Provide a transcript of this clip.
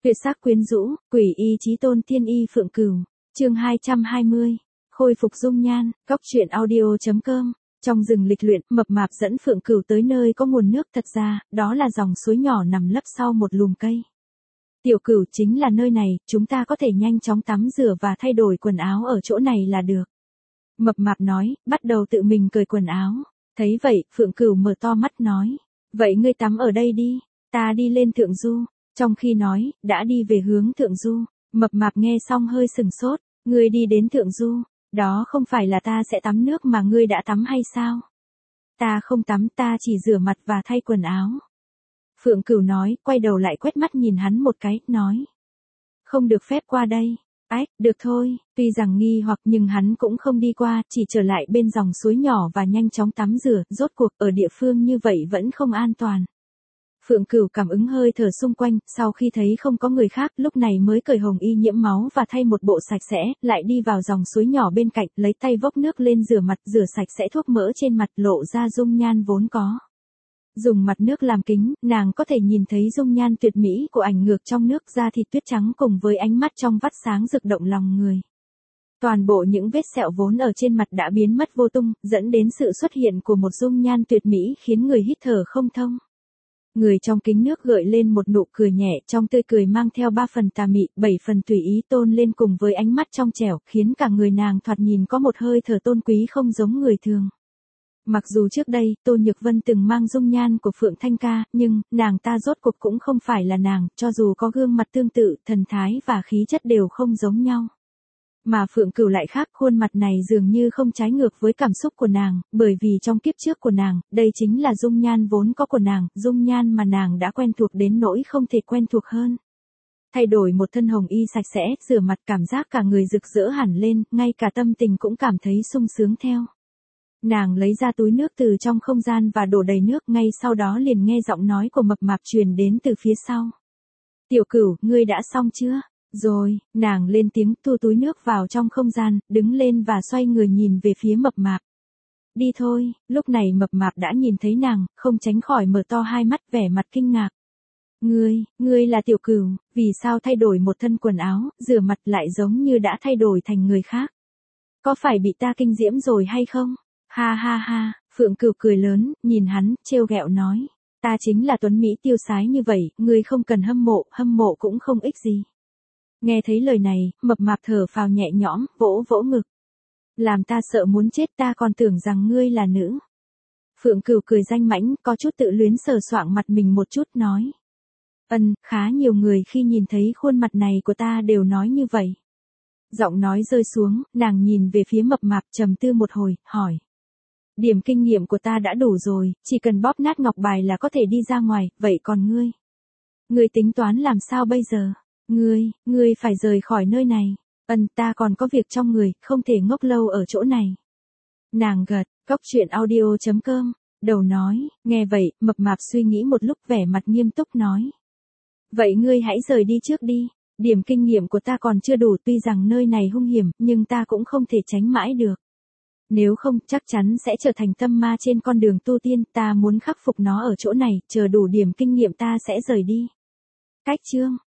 Tuyệt sắc quyến rũ, quỷ y chí tôn tiên y Phượng Cửu. Chương 220. Khôi phục dung nhan. Góc truyện audio.com. Trong rừng lịch luyện, mập mạp dẫn Phượng Cửu tới nơi có nguồn nước, thật ra, đó là dòng suối nhỏ nằm lấp sau một lùm cây. Tiểu Cửu, chính là nơi này, chúng ta có thể nhanh chóng tắm rửa và thay đổi quần áo ở chỗ này là được. Mập mạp nói, bắt đầu tự mình cởi quần áo. Thấy vậy, Phượng Cửu mở to mắt nói, vậy ngươi tắm ở đây đi, ta đi lên thượng du. Trong khi nói, đã đi về hướng thượng du. Mập mạp nghe xong hơi sừng sốt, ngươi đi đến thượng du, đó không phải là ta sẽ tắm nước mà ngươi đã tắm hay sao? Ta không tắm, ta chỉ rửa mặt và thay quần áo. Phượng Cửu nói, quay đầu lại quét mắt nhìn hắn một cái, nói, không được phép qua đây. Ách, được thôi, tuy rằng nghi hoặc nhưng hắn cũng không đi qua, chỉ trở lại bên dòng suối nhỏ và nhanh chóng tắm rửa, rốt cuộc ở địa phương như vậy vẫn không an toàn. Phượng Cửu cảm ứng hơi thở xung quanh, sau khi thấy không có người khác, lúc này mới cởi hồng y nhiễm máu và thay một bộ sạch sẽ, lại đi vào dòng suối nhỏ bên cạnh, lấy tay vốc nước lên rửa mặt, rửa sạch sẽ thuốc mỡ trên mặt, lộ ra dung nhan vốn có. Dùng mặt nước làm kính, nàng có thể nhìn thấy dung nhan tuyệt mỹ của ảnh ngược trong nước, da thịt tuyết trắng cùng với ánh mắt trong vắt sáng rực động lòng người. Toàn bộ những vết sẹo vốn ở trên mặt đã biến mất vô tung, dẫn đến sự xuất hiện của một dung nhan tuyệt mỹ khiến người hít thở không thông. Người trong kính nước gợi lên một nụ cười nhẹ, trong tươi cười mang theo 3 phần tà mị, 7 phần tùy ý tôn lên cùng với ánh mắt trong trẻo, khiến cả người nàng thoạt nhìn có một hơi thở tôn quý không giống người thường. Mặc dù trước đây, Tô Nhược Vân từng mang dung nhan của Phượng Thanh Ca, nhưng, nàng ta rốt cuộc cũng không phải là nàng, cho dù có gương mặt tương tự, thần thái và khí chất đều không giống nhau. Mà Phượng Cửu lại khác, khuôn mặt này dường như không trái ngược với cảm xúc của nàng, bởi vì trong kiếp trước của nàng, đây chính là dung nhan vốn có của nàng, dung nhan mà nàng đã quen thuộc đến nỗi không thể quen thuộc hơn. Thay đổi một thân hồng y sạch sẽ, rửa mặt, cảm giác cả người rực rỡ hẳn lên, ngay cả tâm tình cũng cảm thấy sung sướng theo. Nàng lấy ra túi nước từ trong không gian và đổ đầy nước, ngay sau đó liền nghe giọng nói của mập mạp truyền đến từ phía sau. Tiểu Cửu, ngươi đã xong chưa? Rồi, nàng lên tiếng, thu túi nước vào trong không gian, đứng lên và xoay người nhìn về phía mập mạp. Đi thôi, lúc này mập mạp đã nhìn thấy nàng, không tránh khỏi mở to hai mắt, vẻ mặt kinh ngạc. Ngươi là Tiểu Cửu, vì sao thay đổi một thân quần áo, rửa mặt lại giống như đã thay đổi thành người khác? Có phải bị ta kinh diễm rồi hay không? Ha ha ha, Phượng Cửu cười lớn, nhìn hắn, trêu ghẹo nói. Ta chính là tuấn Mỹ tiêu sái như vậy, ngươi không cần hâm mộ cũng không ích gì. Nghe thấy lời này, mập mạp thở phào nhẹ nhõm, vỗ vỗ ngực. Làm ta sợ muốn chết, ta còn tưởng rằng ngươi là nữ. Phượng Cửu cười danh mãnh, có chút tự luyến sờ soạng mặt mình một chút, nói. Khá nhiều người khi nhìn thấy khuôn mặt này của ta đều nói như vậy. Giọng nói rơi xuống, nàng nhìn về phía mập mạp, trầm tư một hồi, hỏi. Điểm kinh nghiệm của ta đã đủ rồi, chỉ cần bóp nát ngọc bài là có thể đi ra ngoài, vậy còn ngươi? Ngươi tính toán làm sao bây giờ? Ngươi phải rời khỏi nơi này. Ta còn có việc trong người, không thể ngốc lâu ở chỗ này. Nàng gật, góc truyện audio.com, đầu nói, nghe vậy, mập mạp suy nghĩ một lúc, vẻ mặt nghiêm túc nói. Vậy ngươi hãy rời đi trước đi, điểm kinh nghiệm của ta còn chưa đủ, tuy rằng nơi này hung hiểm, nhưng ta cũng không thể tránh mãi được. Nếu không, chắc chắn sẽ trở thành tâm ma trên con đường tu tiên, ta muốn khắc phục nó ở chỗ này, chờ đủ điểm kinh nghiệm ta sẽ rời đi. Cách chương.